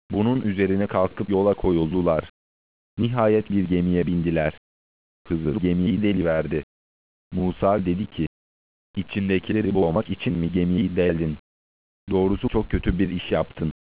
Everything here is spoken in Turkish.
Bunun üzerine kalkıp yola koyuldular. Nihayet bir gemiye bindiler. Hızır gemiyi deliverdi. Musa dedi ki, İçindekileri boğmak için mi gemiyi deldin? Doğrusu çok kötü bir iş yaptın.